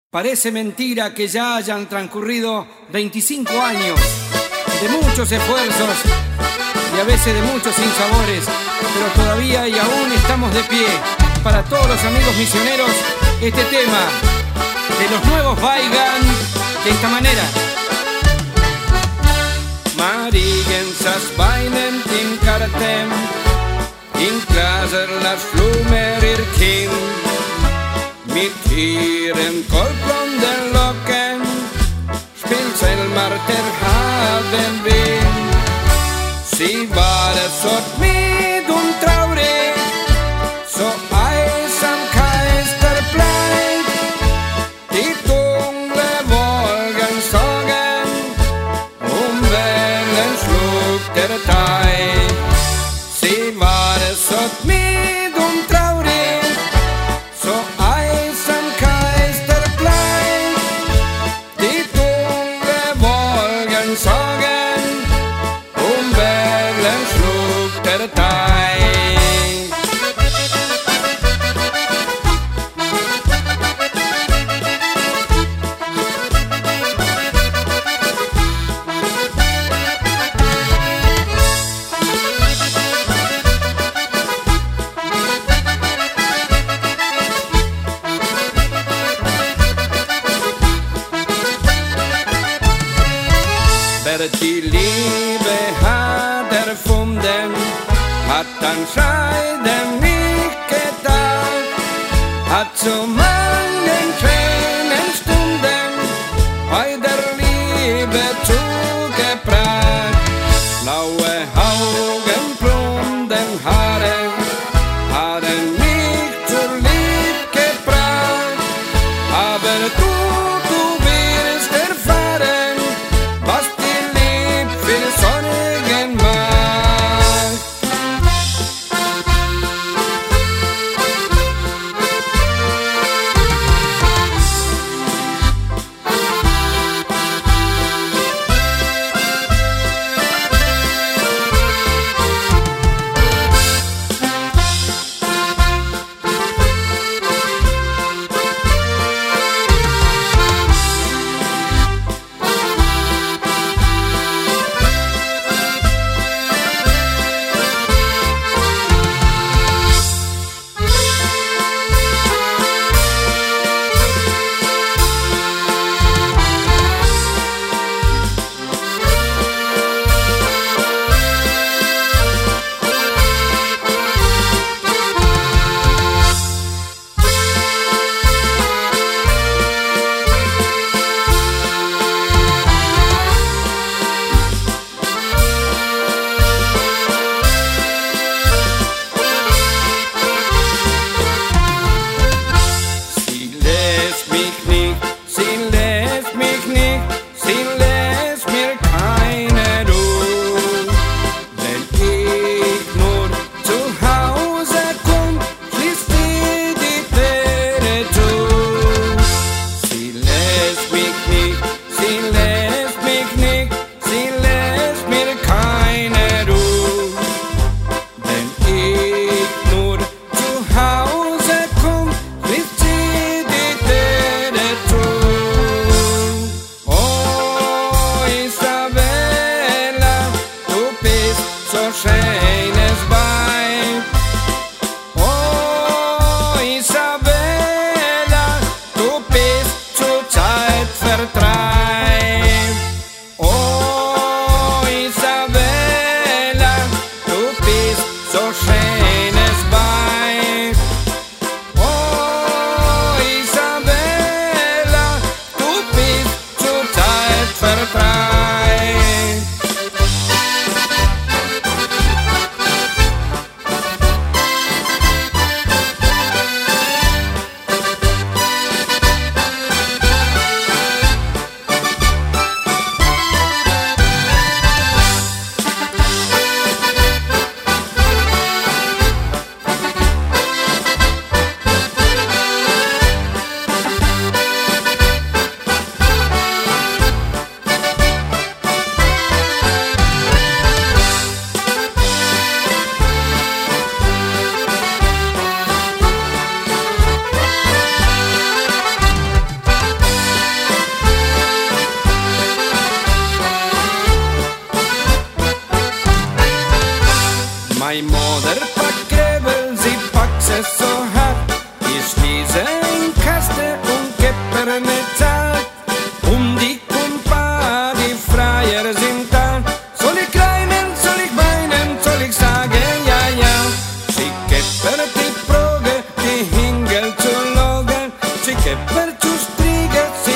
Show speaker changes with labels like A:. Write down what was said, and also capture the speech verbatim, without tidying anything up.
A: Parece mentira que ya hayan transcurrido veinticinco años de muchos esfuerzos y a veces de muchos sinsabores, pero todavía y aún estamos de pie. Para todos los amigos misioneros, este tema de los nuevos Weigand de esta manera. Marigens weinen im Garten, in Glaser las Blumer ihr Kind, mit ihren goldblonden Locken spielt Selma der Habenwind. Sie war so mit und traurig, so einsam geisterbleich. Die dunkle Wolken sorgen, um Wellen schlug der Teich. Sie war so mit und traurig, so einsam geisterbleich. Die dunkle Wolken sorgen, um Wellen schlug der Teich. Wer die Liebe hat erfunden, hat an Scheiden nicht gedacht, hat so manchen schönen Stunden bei der Liebe zugebracht. Blaue Augen, blonden Haare, haben mich zur Liebe gebracht, aber du, du wirst erfahren, was die Liebe für Sorgen macht. Trigger